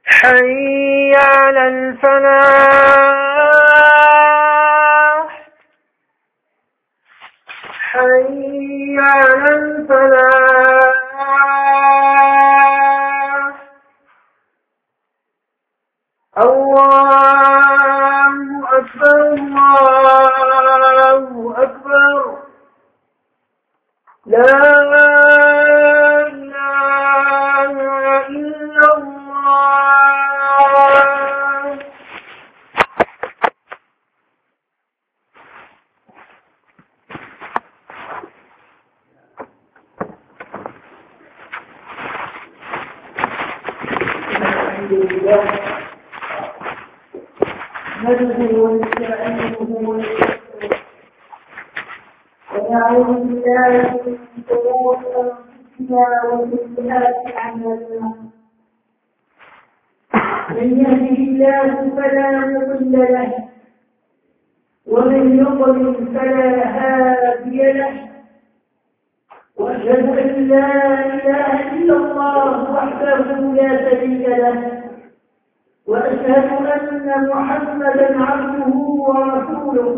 حي على الفلاح حي على الفلاح. الله أكبر الله أكبر. لا إله إلا الله. الحمد لله نحمده ونستعينه ونستغفره ونعوذ بالله من شرور انفسنا وسيئات اعمالنا. من يهده الله فلا مضل له ومن يضلل فلا هادي له. واشهد ان لا اله الا الله وحده لا شريك له وأشهد أن محمدا عبده ورسوله.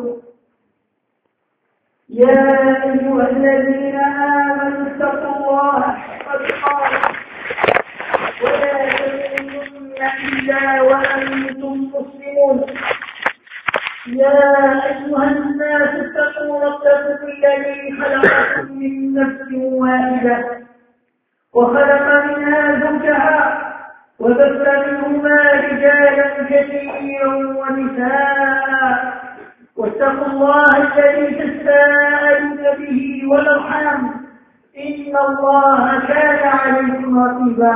يا أيها الذين آمنوا اتقوا الله حق تقاته ولا تموتن إلا وأنتم مسلمون. يا أيها الناس اتقوا ربكم الذي خلقكم من نفس واحدة وخلق منها زوجها وبث منهما رجالا كثيرا ونساء واتقوا الله الذي تساءلون به والارحام ان الله كان عليكم رقيبا.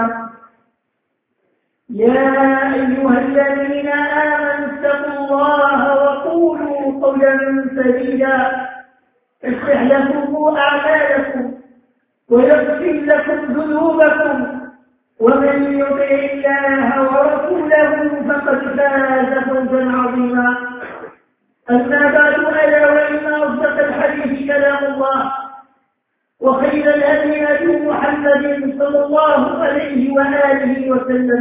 يا ايها الذين امنوا اتقوا الله وقولوا قولا سديدا يصلح لكم اعمالكم ويغفر لكم ذنوبكم ومن يطع الله ورسوله فقد فاز فوزا عظيما. أما بعد ألا وإن أصدق الحديث كلام الله وخير الهدي هدي محمد صلى الله عليه وآله وسلم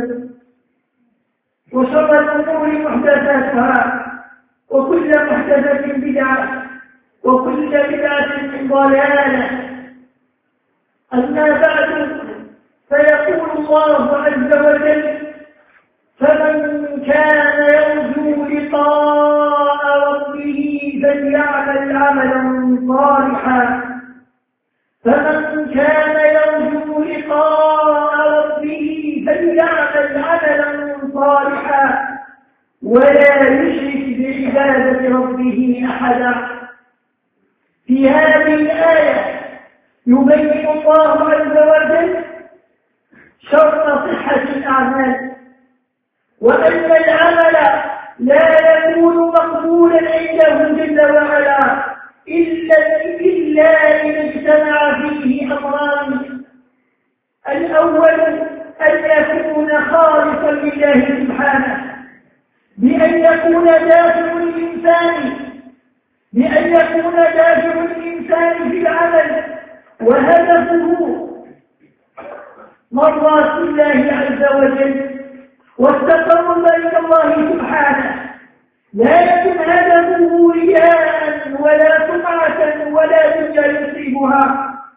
وشر الأمور محدثاتها وكل محدثة بدعة وكل بدعة ضلالة. أما بعد فيقول الله عز وجل فمن كان يرجو لقاء ربه فليعمل عملا صالحا. فمن كان يرجو لقاء ربه فليعمل عملا صالحا ولا يشرك بعبادة ربه أحدا. في هذه الآية يبين الله عز وجل شرط صحة الأعمال وأن العمل لا يكون مقبولا عنده جل وعلا إلا إذا اجتمع فيه أمران. الأول أن يكون خالصا لله سبحانه بأن يكون دافع الإنسان في العمل وهدفه مرضات الله عز وجل والتقرب إلى الله سبحانه. لا يكن هدفه رياء ولا سمعة ولا دنيا يصيبها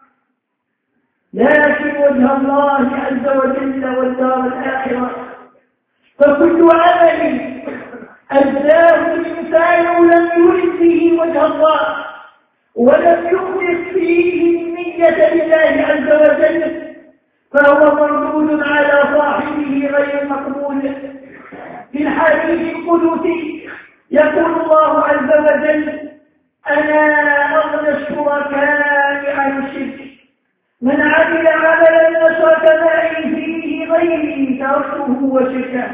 لكن وجه الله عز وجل والدار الآخرة. فكل عمل أجزاه الإنسان لم يرد فيه وجه الله ولم يخلص فيه النية لله عز وجل فهو مردود على صاحبه غير مقبول. في الحديث القدسي يقول الله عز وجل أنا أغنى الشركاء عن الشرك من عمل عملا أشرك معي فيه غيري تركته وشركه.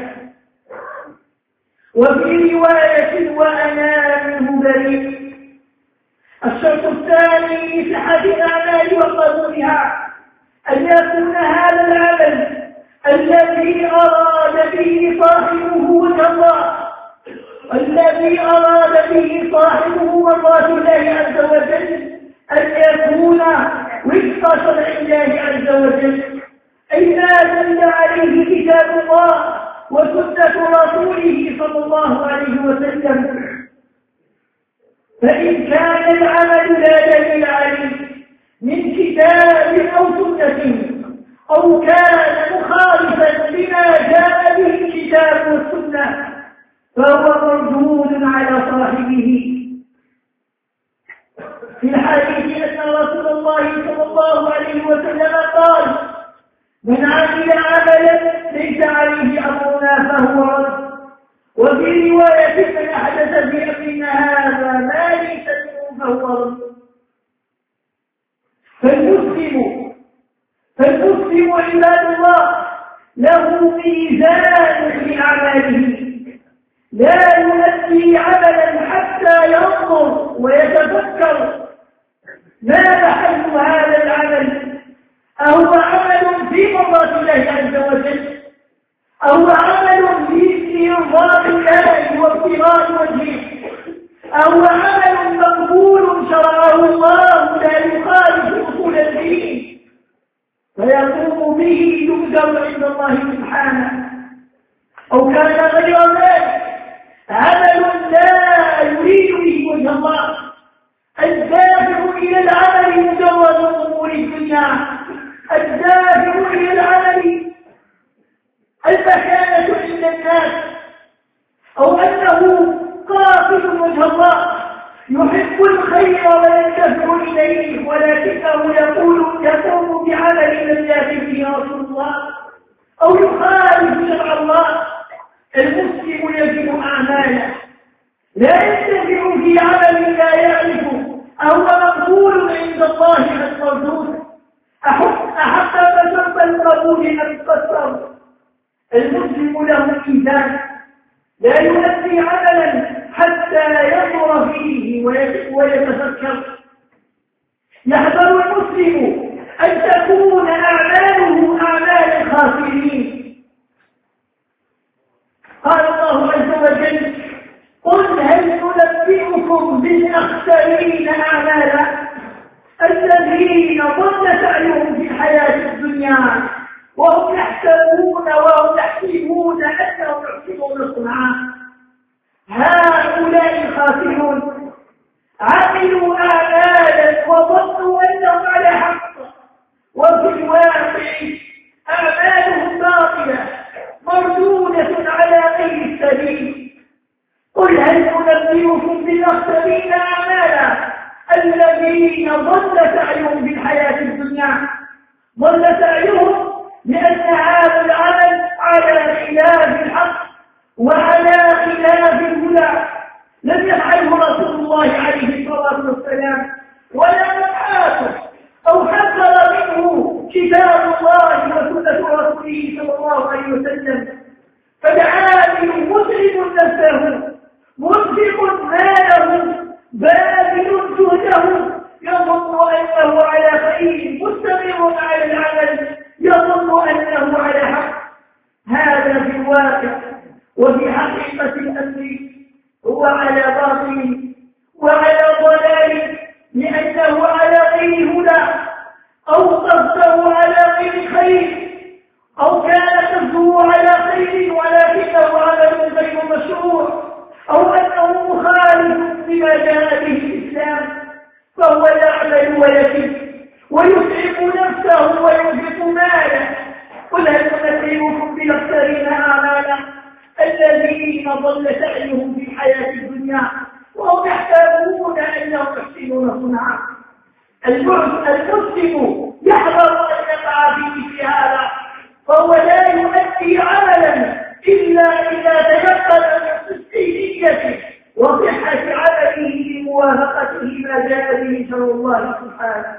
وفي رواية وأنا منه بريء. الشرط الثاني لصحة الأعمال وقبولها أن يكون هذا العمل الذي أراد به صاحبه وجه الله الذي أراد به صاحبه مرضاة الله عز وجل أن يكون وفق شرع الله عز وجل أي ما دل عليه كتاب الله وسنة رسوله صلى الله عليه وسلم. فإن كان العمل لا دليل عليه من كتاب أو سنة أو كان مخالفا لما جاء به الكتاب والسنة فهو مردود على صاحبه. في الحديث أن رسول الله صلى الله عليه وسلم قال: من عمل عملا ليس عليه أمرنا فهو رد. وفي رواية: من أحدث في أمرنا هذا ما ليس منه فهو رد. فالمسلم عباد الله له ميزان في أعماله، لا يؤدي عملا حتى ينظر ويتفكر ما محل هذا العمل، أهو عمل في مرضاة الله عز وجل، أهو عمل في إرضاء الله وابتغاء وجهه، أهو عمل مقبول شرعه الله لا يخالف أصول الدين فيقوم به يؤجر عند الله سبحانه، أو كان غير ذلك عمل لا يريد به وجه الله، الدافع إلى العمل مجرد أمور الدنيا، الدافع إلى العمل المكانة عند الناس، أو أنه قاصد وجه الله يحب الخير ويندفع إليه، ولكنه يقوم بعمل لم يأت به رسول الله أو يخالف شرع الله. المسلم يجب أعماله لا ينتفع في عمل لا يعرفه أو مقبول عند الله عز وجل، أحق فشرط القبول أن تكسر. المسلم له ميزان لا يؤدي عملا حتى ينظر فيه ويتفكر. يحذر المسلم أن تكون أعماله أعمال الخاسرين. قال الله عز وجل: قل هل ننبئكم بالأخسرين أعمالا الذين ضل سعيهم في الحياة الدنيا وهم يحسبون أنهم يحسنون صنعا. هؤلاء الخاسرون عملوا أعمالا وظنوا أنهم على حق، وفي الواقع أعمالهم باطلة مردودة على غير السبيل. قل هل ننبئكم بالأخسرين أعمالا الذين ضل سعيهم في الحياة الدنيا. ضل سعيهم لأن هذا العمل على خلاف الحق وعلى خلاف الهدى، لم يفعله رسول الله عليه الصلاة والسلام ولا نفعاته أو حذر منه كتاب الله وسنة رسوله صلى الله عليه وسلم. فالعامل مسلم نفسه، منفق ماله، باذل جهده، يظن أنه على خير، مستمر على العمل، يظن أنه على حق. هذا في الواقع وفي حقيقة الأمر هو على باطل وعلى ضلال، لأنه على غير هدى، أو قصده على غير خير، أو كان قصده على خير ولكنه عمل غير مشروع، أو أنه مخالف لما جاء به الإسلام، فهو يعمل ويكذب ويتعب نفسه وينفق ماله. قل هل ننبئكم بالأخسرين أعمالا الذين ضل سعيهم في الحياة الدنيا وهم يحسبون أنهم يحسنون صنعا. المسلم يحذر أن يقع في مثل هذا، فهو لا يؤدي عملا إلا إذا تيقن من صدق نيته وصحة عمله بموافقته ما جاء به شرع الله سبحانه.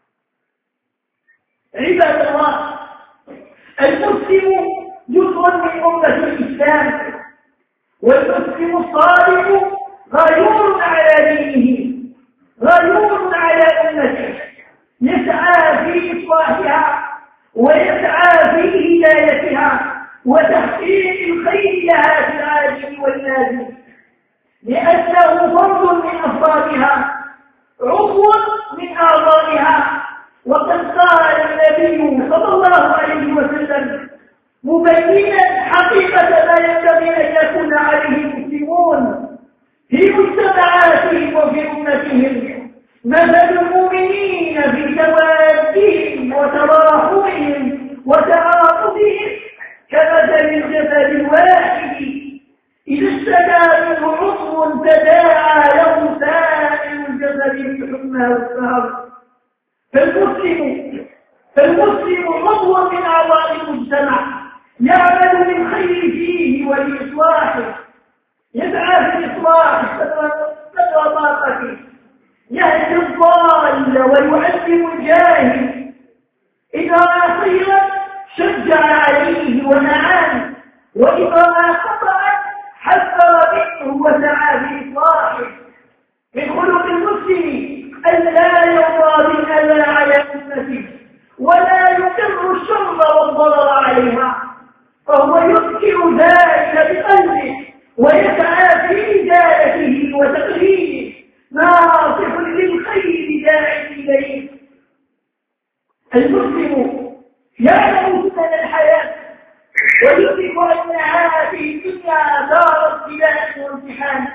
عباد الله، المسلم جزء من أمة الإسلام، والمسلم الصادق غيور على دينه، غيور على أمته، يسعى في إصلاحها ويسعى في هدايتها وتحقيق الخير لها في العاجل والنازل، لأنه فرد من أفرادها، عضو من أعضائها. وقد قال النبي صلى الله عليه وسلم مبينا حقيقة ما ينبغي أن يكون عليه المسلمون في مجتمعاتهم وفي أمتهم. مثل المؤمنين في توادهم وتراحمهم وتعاطفهم كمثل الجسد الواحد إذا اشتكى منه عضو تداعى له سائر الجسد بالحمى والسهر. فالمسلم عضو من أعضاء المجتمع يعمل بالخير فيه ولإصلاحه، يسعى في الإصلاح قدر طاقته، يهدي الضال ويعلم الجاهل، إذا رأى خيرا شجع عليه ونعاه، وإذا رأى خطأ حذر منه وسعى في إصلاحه. من خلق المسلم أن لا يرضى بالأذى على أمته ولا يقر الشر والضرر عليها، فهو يذكر ذلك بقلبه ويسعى في إزالته وتقليده، ناصح للخير داع إليه. المسلم يعلم سنن الحياة ويدرك أن هذه الدنيا دار ابتلاء وامتحان،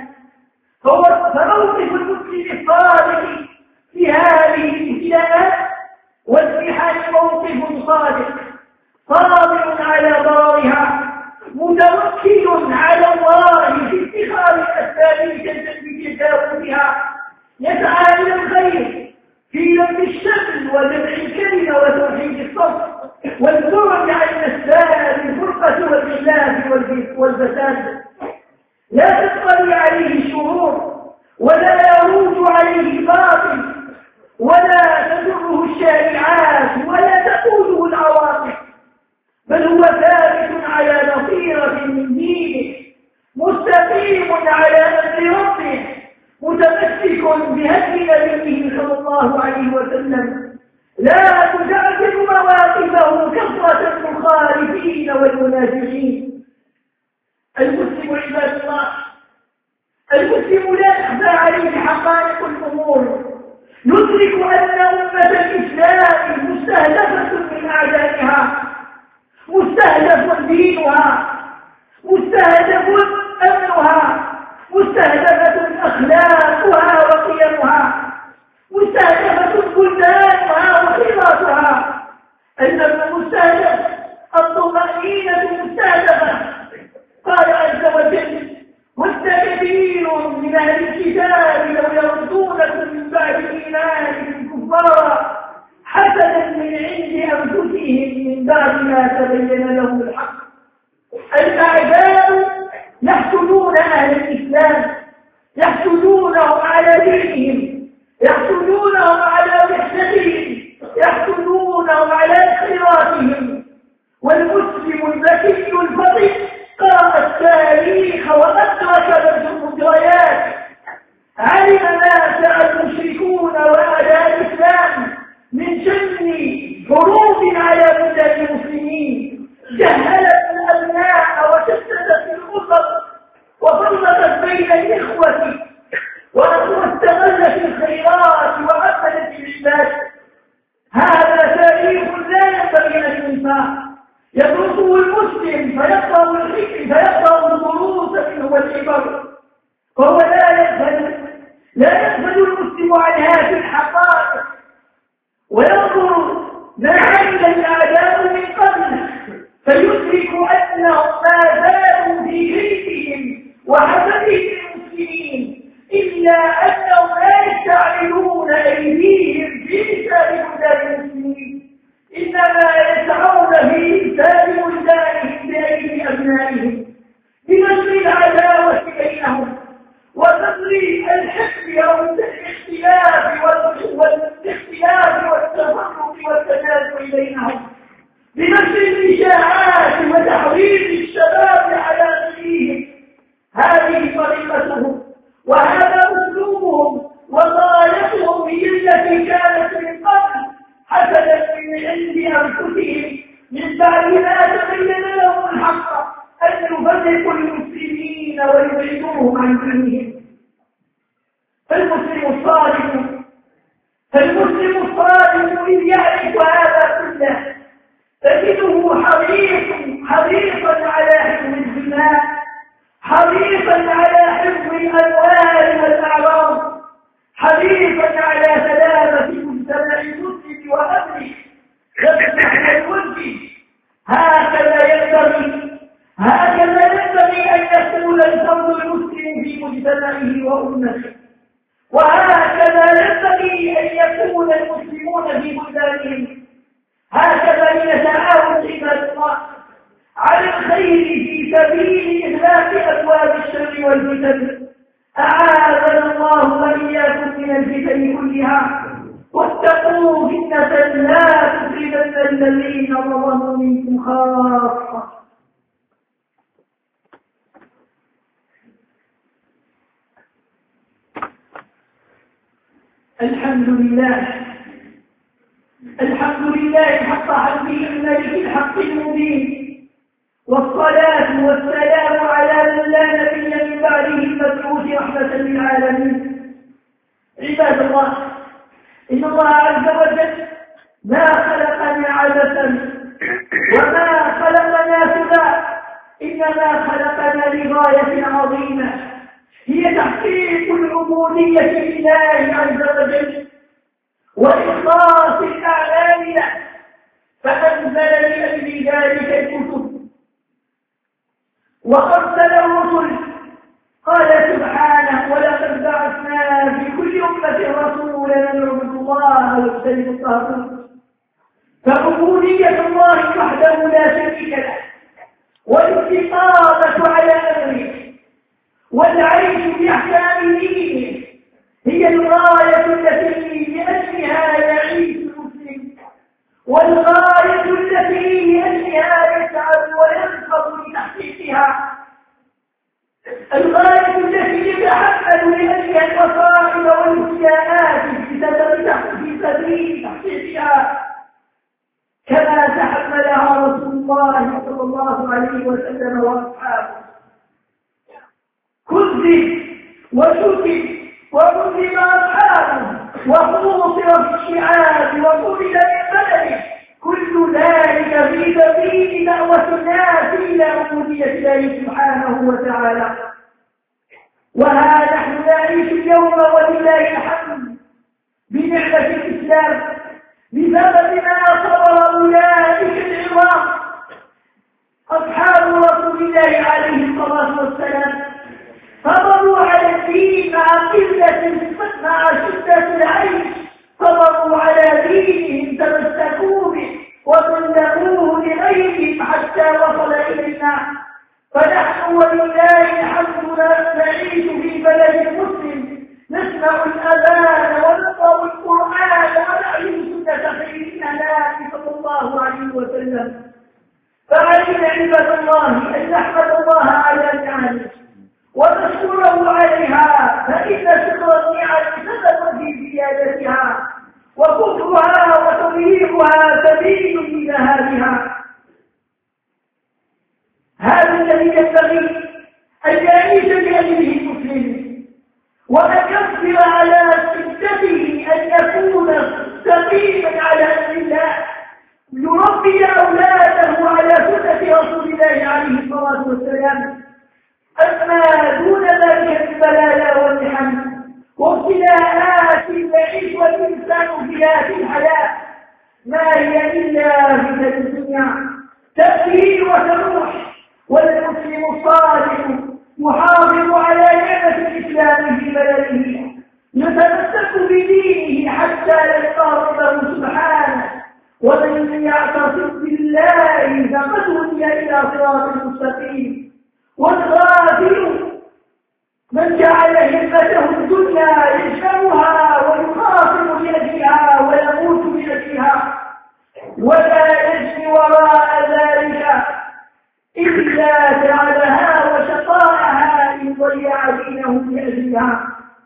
فموقف المسلم الصادق في هذه الابتلاءات والامتحان موقف صادق صابر على ضررها، متوكل على الله في اتخاذ الأسباب في تجاوزها، يسعى إلى الخير في لم الشمل وجمع الكلمة وتوحيد الصف والبعد عن أسباب الفرقة والخلاف والفساد. لا تطلع عليه الشرور ولا يروج عليه الباطل ولا تضره الشائعات ولا تقوله العواطف، بل هو ثابت على بصيرة من دينه، مستقيم على أمر ربه، متمسك بهدي نبيه صلى الله عليه وسلم، لا تزعزع مواقفه كثرة المخالفين والمنافقين. المسلم عباد الله، المسلم لا يخفى عليه حقائق الأمور، يدرك أن أمة الإسلام مستهدفة من أعدائها، مستهدف دينها، مستهدف أمنها، مستهدفة أخلاقها وقيمها، مستهدفة بلدانها وخيراتها، إنما المستهدف الطمأنينة مستهدفة. قال عز وجل: ود كثير من أهل الكتاب لو يردونكم من بعد إيمانكم كفارا حسدا من عند أنفسهم من بعد ما تبين لهم الحق. الأعداء يحسدون أهل الإسلام، يحسدونهم على دينهم، يحسدونهم على وحدتهم، يحسدونهم على خيراتهم. والمسلم الذكي الفطن قرأ التاريخ وأدرك المجريات، علم ما سعى المشركون وأعداء الإسلام من شن حروب على بلاد المسلمين، جهلت الأبناء وشتتت الأسر وفرقت بين الإخوة واستغلت الخيرات وعملت العباد. هذا تاريخ لا ينبغي أن ينسى، يدرسه المسلم فيقرأ الدروس منه والعبر، وهو لا يغفل المسلم عن هذه الحقائق، وينظر ما عمل الأعداء من قبل فيدرك أنهم ما زالوا في كيدهم وحسدهم المسلمين، إلا أنهم لا يستعملون أيديهم في لسان بلدان المسلمين، إنما يسعون في لسان بلدانهم بأيدي أبنائهم بنشر العداوة بينهم وتقريب الحقد والاختلاف والتفرق والتنازع بينهم، بنشر الإشاعات وتحريض الشباب على دينهم. هذه طريقتهم وهذا أسلوبهم وغايتهم هي التي كانت من قبل، حسدا من عند أنفسهم من بعد ما تبين لهم الحق أن يفرقوا المسلمين ويبعدوهم عن دينهم. فالمسلم الصادق إذ يعرف هذا كله تجده حريصا على أصحابه وأمته. وهكذا ينبغي أن يكون المسلمون في بلدانهم، هكذا يتعاون عباد الله على الخير في سبيل إغلاق أبواب الشر والفتن. أعاذنا الله وإياكم من الفتن كلها، واتقوا فتنة لا تصيبن الذين ظلموا منكم خاصة. الحمد لله حق حمده الملك الحق المبين، والصلاة والسلام على من لا نبي من بعده المبعوث رحمة للعالمين. عباد الله، إن الله عز وجل ما خلقنا عبثا وما خلقنا سدى، إنما خلقنا لغاية عظيمة هي تحقيق العبودية لله عز وجل وإخلاص الأعمال له، فأنزل لأجل ذلك الكتب وأرسل الرسل. قال سبحانه: ولقد بعثنا في كل أمة رسولا أن اعبدوا الله واجتنبوا الطاغوت. فعبودية الله وحده لا شريك له، والاستقامة على أمره، والعيش بأحكام دينه هي الغاية التي لأجلها يعيش المسلم، والغاية التي لأجلها يسعد وينهض لتحقيقها، الغاية التي يتحمل لأجلها المصائب والإسيانات في سبيل تحقيقها، كما تحملها رسول الله صلى الله عليه وسلم وأصحابه. كذب وشتم وكذب أصحابه وحوصر في الشعاب وقتل من بلده، كل ذلك في سبيل دعوة الناس إلى عبودية الله سبحانه وتعالى. وها نحن نعيش اليوم ولله الحمد بنعمة الإسلام بسبب ما صبر أولئك العظام أصحاب رسول الله عليه الصلاة والسلام، صبروا على الدين مع شدة العيش، صبروا على دينهم، تمسكوا به وطلقوه لغيرهم حتى وصل إلينا. فنحن ولله الحمد نعيش في بلد مسلم، نسمع الأذان ونقرأ القرآن ونعلم سنة خير الأنام صلى الله عليه وسلم. فعلينا عباد الله أن نحمد الله على نعمه ونشكره عليها، فإن شكر النعم سبب في زيادتها، وكفرها وتضييقها سبيل لذهابها. هذا الذي ينبغي أن يعيش بأجله المسلم، وأن يصبر على شدته، أن يكون سقيما على أمر الله، يربي أولاده على سنة رسول الله عليه الصلاة والسلام. أما دون ذلك البلايا والمحن وابتلاءات يعيش الإنسان في هذه الحياة ما هي إلا من الدنيا تأتي وتروح، والمسلم الصالح يحافظ على نعمة الإسلام في بلده، يتمسك بدينه حتى يلقى ربه سبحانه، ومن يعتصم بالله فقد هدي إلى صراط مستقيم. والغافل من جعل همته الدنيا يجمعها ويخاطب بأجلها ويموت بأجلها، ولا يجري وراء ذلك إلا جعلها وشقاءها إن ضيع دينه بأجلها.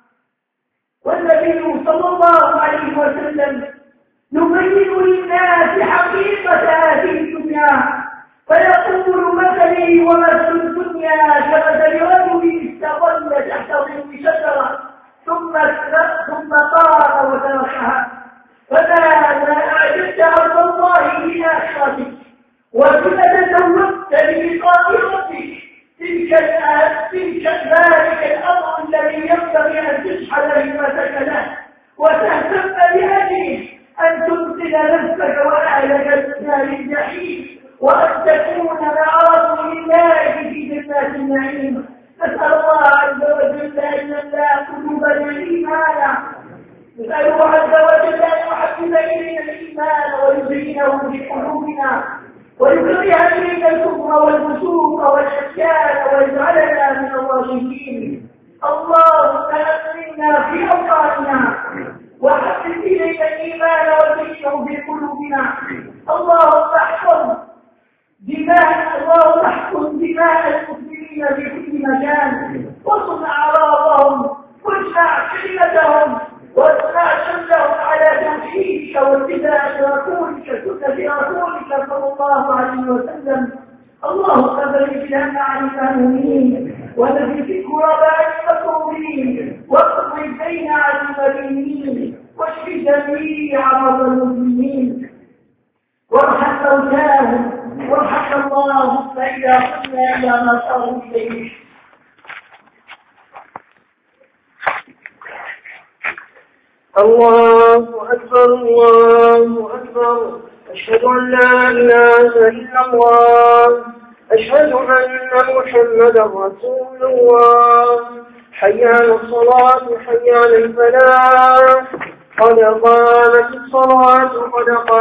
والنبي صلى الله عليه وسلم يبين للناس حقيقة هذه الدنيا، فيقول: مثلي ومثل الدنيا كمثل رجل استظل تحت ظل شجرة ثم قام وتركها، فماذا أعددت عبد الله لآخرتك وكنت تزودت بلقاء ربك؟ تلك ذلك الأمر الذي ينبغي أن تشحن همتك له وتهتم بأجله، أن تنزل نفسك وأهلك من نار الجحيم، وأن تكون مع رسول الله في جنات النعيم. نسأل الله عز وجل أن نخشاك واجعلنا من الراشدين. اللهم أمنا في أوطاننا وحبب إلينا الإيمان وزينه في قلوبنا. اللهم احفظ دماء المسلمين في كل مكان واصن أعراضهم واجمع كلمتهم واجمع شملهم على توحيدك واتباع رسولك سنة رسولك صلى الله عليه وسلم. اللهم فرج الهم عن المهمومين ونفس الكرب عن المكروبين واقض الدين عن المدينين واشف جميع مرضى المسلمين وارحم موتاهم وارحم اللهم إذا قمنا إلى ما صاروا إليه. الله أكبر الله أكبر. أشهد أن لا إله إلا الله. أشهد أن محمدا رسول الله. حي على الصلاة حي على الفلاح. قد قامت الصلاة قد